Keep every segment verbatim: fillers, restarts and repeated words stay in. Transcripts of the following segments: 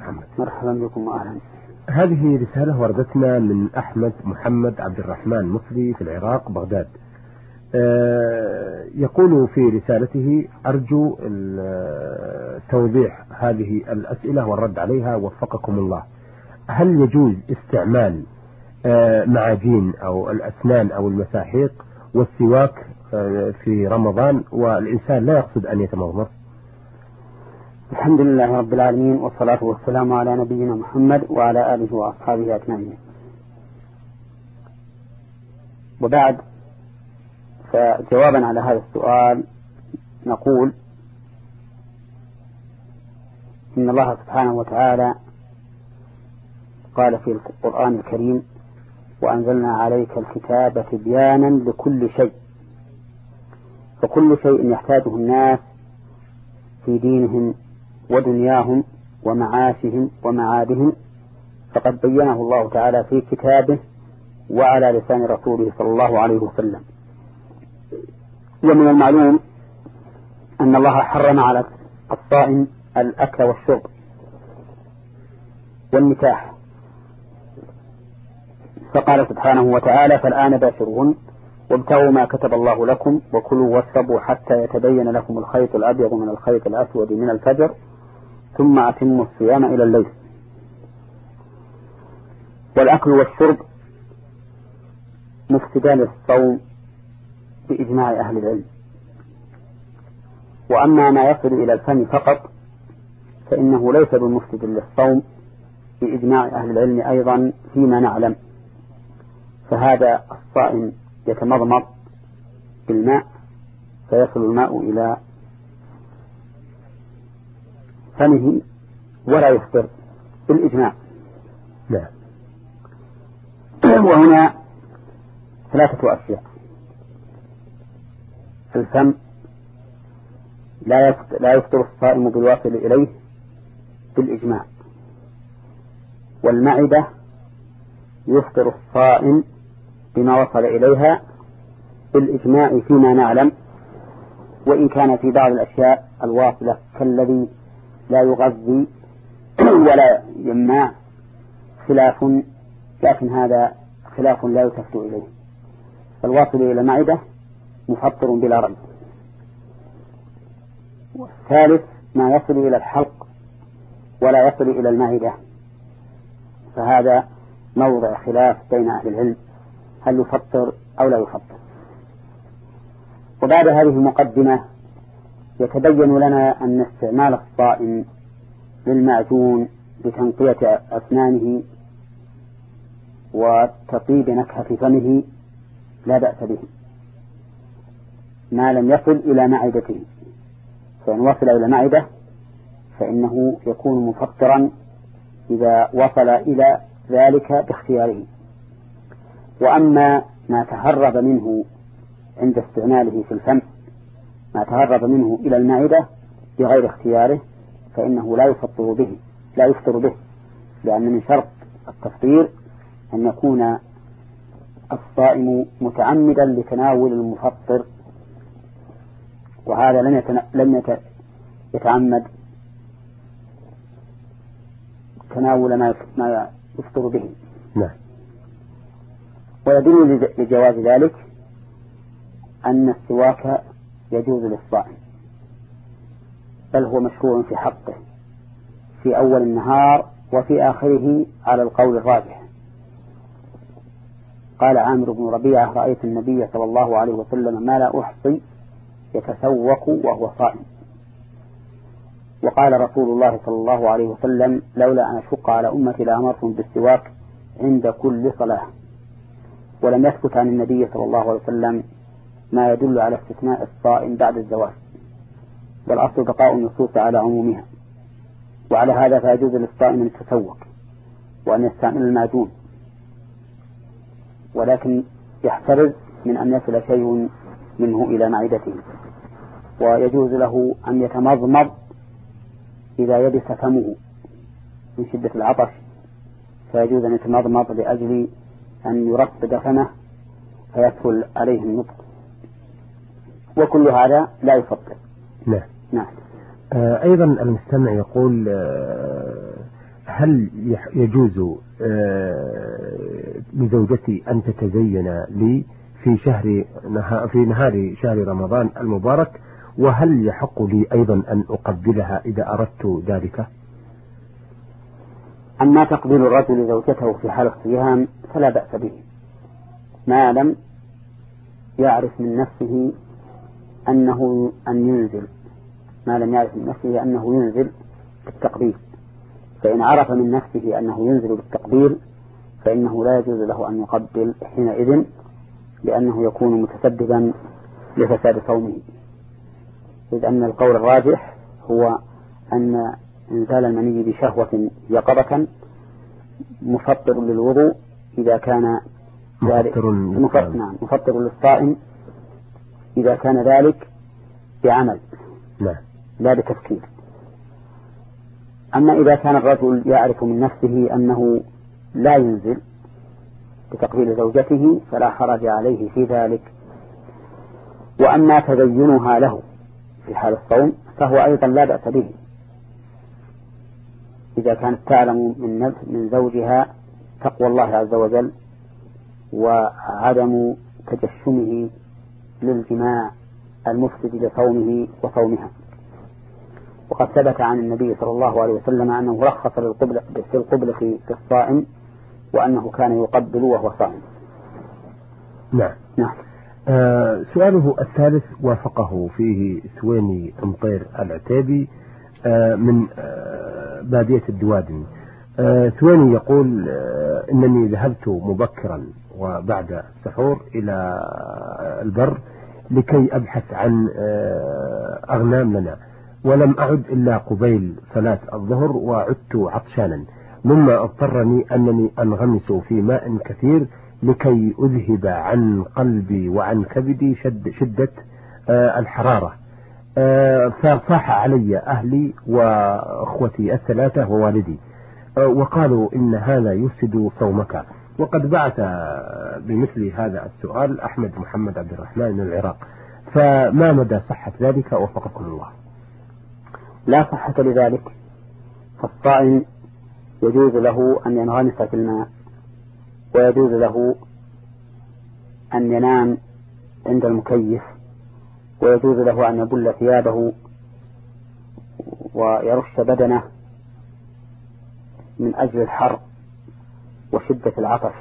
محمد. مرحبا بكم وأهلا. هذه رسالة وردتنا من أحمد محمد عبد الرحمن مصري في العراق بغداد. يقول في رسالته: أرجو توضيح هذه الأسئلة والرد عليها وفقكم الله. هل يجوز استعمال معاجين أو الأسنان أو المساحيق والسواك في رمضان والإنسان لا يقصد أن يتمضمض؟ الحمد لله رب العالمين، والصلاة والسلام على نبينا محمد وعلى آله وأصحابه أجمعين. وبعد، فجوابا على هذا السؤال نقول إن الله سبحانه وتعالى قال في القرآن الكريم: وأنزلنا عليك الكتاب تبيانا لكل شيء. فكل شيء يحتاجه الناس في دينهم ودنياهم ومعاشهم ومعادهم فقد بينه الله تعالى في كتابه وعلى لسان رسوله صلى الله عليه وسلم. ومن المعلوم أن الله حرم على الصائم الأكل والشرب والنكاح، فقال سبحانه وتعالى: فالآن باشرون وابتغوا ما كتب الله لكم وكلوا واشربوا حتى يتبين لكم الخيط الأبيض من الخيط الأسود من الفجر ثم أتموا الصيام إلى الليل. والأكل والشرب مفسدان للصوم بإجماع أهل العلم. وأما ما يصل إلى الفم فقط فإنه ليس بمفسد للصوم بإجماع أهل العلم أيضا فيما نعلم. فهذا الصائم يتمضمض بالماء فيصل الماء إلى فمه ولا يفطر بالإجماع. لا. وهنا ثلاثة أشياء: الفم لا يفطر الصائم بالواصل إليه بالإجماع، والمعدة يفطر الصائم بما وصل إليها بالإجماع فيما نعلم، وإن كان في بعض الأشياء الواصلة كالذي لا يغذي ولا يمنع خلاف، لكن هذا خلاف لا يلتفت إليه. فالواصل إلى المعدة مفطر بلا ريب. والثالث ما يصل إلى الحلق ولا يصل إلى المعدة، فهذا موضع خلاف بين أهل العلم هل يفطر أو لا يفطر. وبعد هذه المقدمة يتبين لنا أن استعمال الصائم للمعجون لتنقية أسنانه وتطيب نكهة فمه لا بأس به ما لم يصل إلى معدته، فإن وصل إلى معدة فإنه يكون مفطرا إذا وصل إلى ذلك باختياره. وأما ما تهرب منه عند استعماله في الفم، ما تهرب منه إلى المعدة بغير اختياره، فإنه لا يفطر به لا يفطر به لأن من شرط التفطير أن يكون الصائم متعمدا لتناول المفطر، وهذا لم يتن... لم يتعمد تناول ما ما يفطر به. نعم. ويدل لجواز ذلك أن السواك يجوز للصائم، بل هو مشروع في حقه في أول النهار وفي آخره على القول الراجح. قال عامر بن ربيعة: رأيت النبي صلى الله عليه وسلم ما لا أحصي يتسوق وهو صائم. وقال رسول الله صلى الله عليه وسلم: لولا أن أشق على أمتي لأمرتهم بالسواك عند كل صلاة. ولم يثبت عن النبي صلى الله عليه وسلم ما يدل على استثناء الصائم بعد الزواج، والأصل بقاء النصوص على عمومها. وعلى هذا فيجوز للصائم أن يتسوق وأن يستعمل المعجون، ولكن يحترز من أن يصل شيء منه إلى معدته. ويجوز له أن يتمضمض إذا يبس فمه من شدة العطش، فيجوز أن يتمضمض لأجل أن يرطب فمه فيسهل عليه النطق، وكل هذا لا يفطر. نعم. نعم. آه أيضا المستمع يقول: آه هل يجوز لزوجتي أن تتزين لي في شهر في نهار شهر رمضان المبارك؟ وهل يحق لي أيضا أن أقبلها إذا أردت ذلك؟ أما تقبيل الرجل زوجته في حال الصيام فلا بأس به، ما لم يعرف من نفسه أنه أن ينزل ما لم يعرف من نفسه أنه ينزل بالتقبيل. فإن عرف من نفسه أنه ينزل بالتقبيل فإنه لا يجوز له أن يقبل حينئذ، لأنه يكون متسببا لفساد صومه، إذ أن القول الراجح هو أن إنزال المني بشهوة يقظة مفطر للوضوء إذا كان ذلك مفطر, نعم مفطر للصائم إذا كان ذلك بعمل لا, لا بتفكير. أما إذا كان الرجل يعرف من نفسه أنه لا ينزل بتقبيل زوجته فلا حرج عليه في ذلك. وأما تزينها له في حال الصوم فهو أيضا لا بأس به، إذا كانت تعلم من من زوجها تقوى الله عز وجل وعدم تجشمه للجماع المفسد لصومه وصومها. وقد ثبت عن النبي صلى الله عليه وسلم أنه رخص للقبلة في القبلة في الصائم، وأنه كان يقبل وهو صائم. نعم. نعم. آه سؤاله الثالث وافقه فيه سويني مطير العتيبي آه من آه بادية الدوادن. آه سويني يقول آه إنني ذهبت مبكرا وبعد السحور إلى البر لكي أبحث عن آه أغنام لنا، ولم أعد إلا قبيل صلاة الظهر وعدت عطشانا، مما اضطرني أنني أنغمس في ماء كثير لكي أذهب عن قلبي وعن كبدي شد شدة آه الحرارة. آه فصاح علي أهلي وأخوتي الثلاثة ووالدي آه وقالوا إن هذا يفسد صومك. وقد بعث بمثل هذا السؤال أحمد محمد عبد الرحمن من العراق، فما مدى صحة ذلك وفقكم الله؟ لا صحة لذلك، فالصائم يجوز له أن ينغمس في الماء، ويجوز له أن ينام عند المكيف، ويجوز له أن يبل ثيابه ويرش بدنه من أجل الحر وشدة العطش.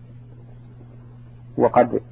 وقد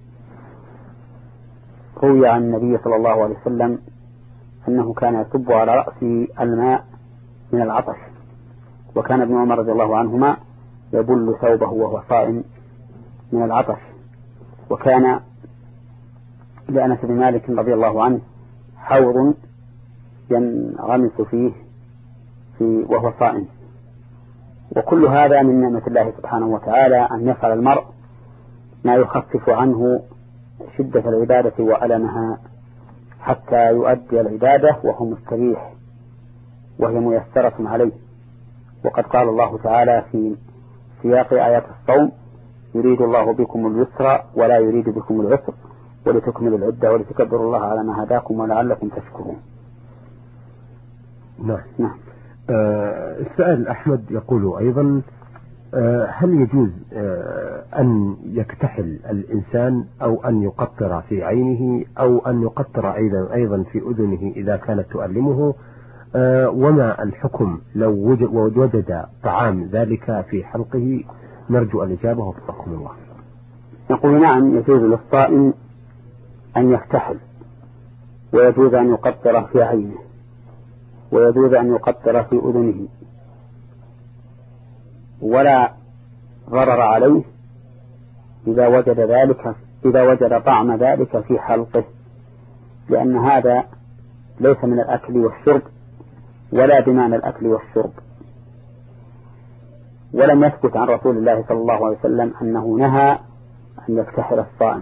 روي عن النبي صلى الله عليه وسلم أنه كان يصب على رأسه الماء من العطش، وكان ابن عمر رضي الله عنهما يبل ثوبه وهو صائم من العطش. وكان لأنس بن مالك رضي الله عنه حوض ينغمس فيه في وهو صائم. وكل هذا من نعمة الله سبحانه وتعالى أن يفعل المرء ما يخفف عنه شدة العبادة وألمها حتى يؤدي العبادة وهو مستريح وهي ميسرة عليه. وقد قال الله تعالى في سياق آيات الصوم: يريد الله بكم اليسر ولا يريد بكم العسر ولتكملوا العدة ولتكبروا الله على ما هداكم ولعلكم تشكرون. نعم. نعم. آه السائل أحمد يقول أيضا: آه هل يجوز آه أن يكتحل الإنسان أو أن يقطر في عينه أو أن يقطر أيضا أيضا في أذنه إذا كانت تؤلمه؟ آه وما الحكم لو وجد, وجد طعام ذلك في حلقه؟ نرجو الإجابة وفقكم الله. يقول: نعم، يجوز للصائم أن يكتحل، ويجوز أن يقطر في عينه، ويجوز أن يقطر في أذنه، ولا ضرر عليه إذا وجد ذلك إذا وجد طعم ذلك في حلقه، لأن هذا ليس من الأكل والشرب ولا بمعنى الأكل والشرب. ولم يثبت عن رسول الله صلى الله عليه وسلم أنه نهى أن يكتحل الصائم.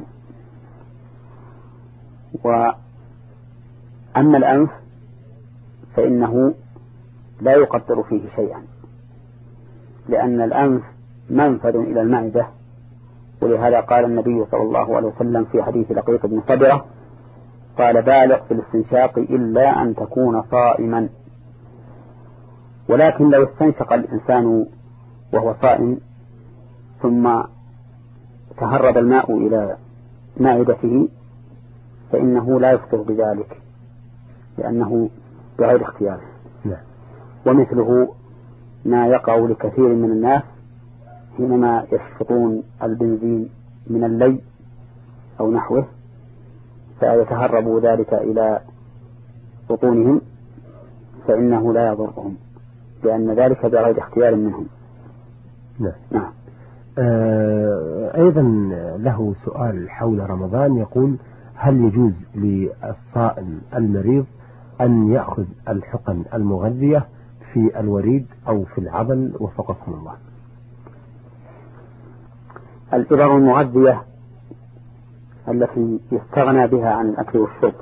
وأما الأنف فإنه لا يقطر فيه شيئا، لأن الأنف منفذ إلى المعدة، ولهذا قال النبي صلى الله عليه وسلم في حديث لقيط بن صبرة: قال: بالغ في الاستنشاق إلا أن تكون صائما. ولكن لو استنشق الإنسان وهو صائم ثم تهرب الماء إلى معدته فإنه لا يفطر بذلك لأنه بغير اختياره. ومثله ما يقع لكثير من الناس حينما يشفطون البنزين من اللي أو نحوه فيتهرب ذلك إلى بطونهم فإنه لا يضرهم لأن ذلك بغير اختيار منهم. نعم. نعم. آه أيضا له سؤال حول رمضان يقول: هل يجوز للصائم المريض أن يأخذ الحقن المغذية في الوريد أو في العضل وفقكم الله؟ الإبر المغذية التي يستغنى بها عن الأكل والشرب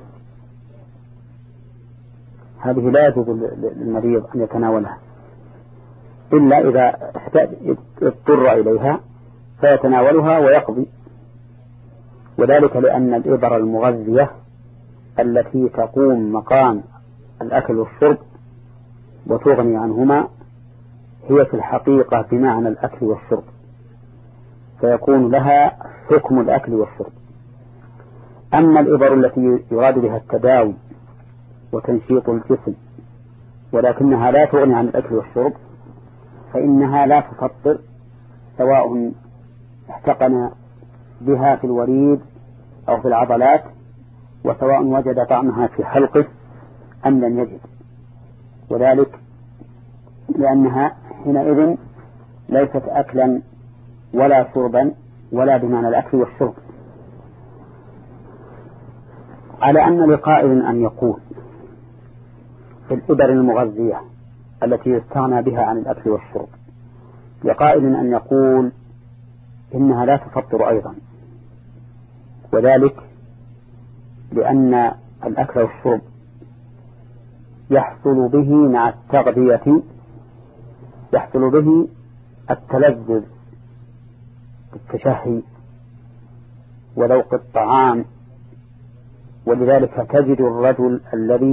هذه لا يجوز للمريض أن يتناولها إلا إذا احتاج اضطر إليها فيتناولها ويقضي، وذلك لأن الإبر المغذية التي تقوم مقام الأكل والشرب وتغني عنهما هي في الحقيقة بمعنى الأكل والشرب، فيكون لها حكم الأكل والشرب. أما الإبر التي يراد بها التداوي وتنشيط الجسم ولكنها لا تغني عن الأكل والشرب فإنها لا تفطر سواء احتقن بها في الوريد أو في العضلات، وسواء وجد طعمها في حلقه أم لم يجد، وذلك لأنها حينئذ ليست أكلا ولا شربا ولا بمعنى الأكل والشرب. على أن لقائل أن يقول في الإبر المغذية التي يستغنى بها عن الأكل والشرب، لقائل أن يقول إنها لا تفطر أيضا، وذلك لأن الأكل والشرب يحصل به مع التغذية يحصل به التلذذ بالتشهي وذوق الطعام، ولذلك تجد الرجل الذي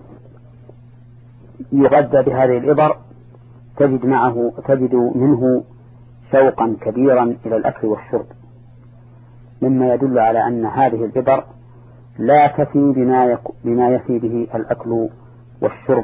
يغذى بهذه الإبر تجد معه تجد منه شوقا كبيرا إلى الأكل والشرب، مما يدل على أن هذه الإبر لا تفي بما, يك... بما يفي به الأكل والشرب.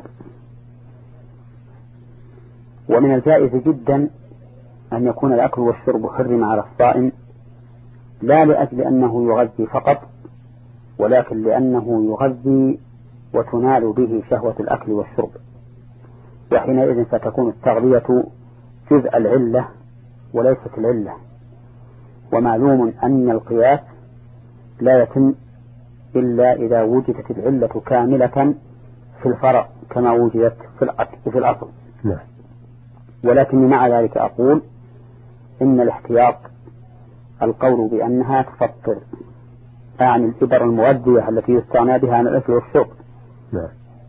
ومن الجائز جدا أن يكون الأكل والشرب حرم على الصائم لا لأجل أنه يغذي فقط، ولكن لأنه يغذي وتنال به شهوة الأكل والشرب، وحينئذ ستكون التغذية جزء العلة وليست العلة. ومعلوم أن القياس لا يتم إلا إذا وجدت العلة كاملة في الفرع كما وجدت في الأصل. نعم. ولكن مع ذلك أقول إن الاحتياط القول بأنها تفطر عن الإبر المغذية التي يستغنى بها عن الأكل والشرب. نعم.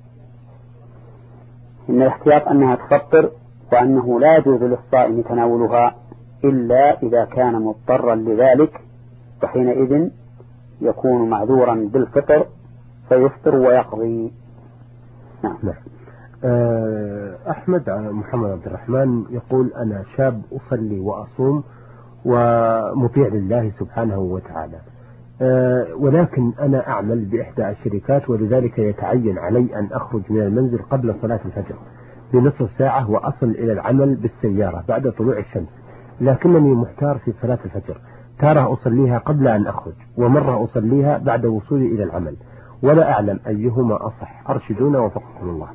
إن الاحتياط أنها تفطر، وأنه لا يجوز للصائم تناولها إلا إذا كان مضطرا لذلك، وحينئذ يكون معذورا بالفطر فيفطر ويقضي. نعم. نعم. أحمد محمد عبد الرحمن يقول: أنا شاب أصلي وأصوم ومطيع لله سبحانه وتعالى، ولكن أنا أعمل بإحدى الشركات، ولذلك يتعين علي أن أخرج من المنزل قبل صلاة الفجر بنصف ساعة وأصل إلى العمل بالسيارة بعد طلوع الشمس، لكنني محتار في صلاة الفجر، تارة أصليها قبل أن أخرج ومرة أصليها بعد وصولي إلى العمل، ولا أعلم أيهما أصح، أرشدونا وفقكم الله.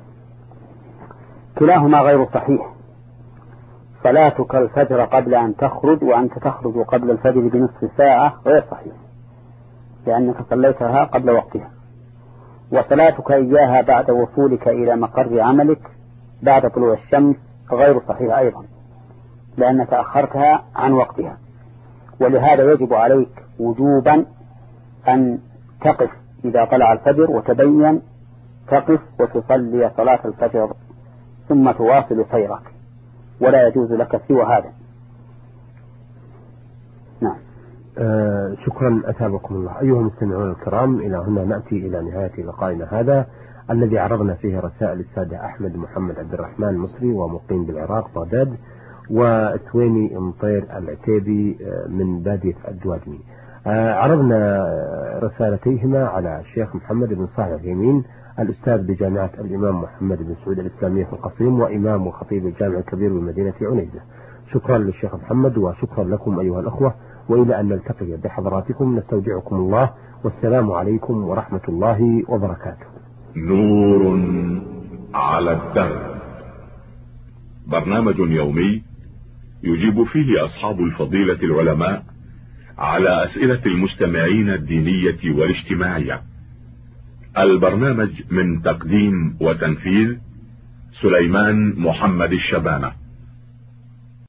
كلاهما غير صحيح. صلاتك الفجر قبل أن تخرج وأنت تخرج قبل الفجر بنصف ساعة غير صحيح، لأنك صليتها قبل وقتها. وصلاتك إياها بعد وصولك إلى مقر عملك بعد طلوع الشمس غير صحيح أيضا، لأنك أخرتها عن وقتها. ولهذا يجب عليك وجوبا أن تقف إذا طلع الفجر وتبين تقف وتصلي صلاة الفجر ثم تواصل سيرك، ولا يجوز لك سوى هذا. نعم. آه شكرا أثابكم الله. أيها المستمعون الكرام، إلى هنا نأتي إلى نهاية لقائنا هذا. الذي عرضنا فيه رسائل السادة أحمد محمد عبد الرحمن المصري ومقيم بالعراق بغداد، وثويني مطير العتيبي من بادية الدوادمي. عرضنا رسالتيهما على الشيخ محمد بن صالح العثيمين الأستاذ بجامعة الإمام محمد بن سعود الإسلامية في القصيم وإمام وخطيب الجامع الكبير بمدينة عنيزة. شكرا للشيخ محمد وشكرا لكم أيها الأخوة، وإلى أن نلتقي بحضراتكم نستودعكم الله، والسلام عليكم ورحمة الله وبركاته. نور على الدرب، برنامج يومي يجيب فيه أصحاب الفضيلة العلماء على أسئلة المستمعين الدينية والاجتماعية. البرنامج من تقديم وتنفيذ سليمان محمد الشبانة.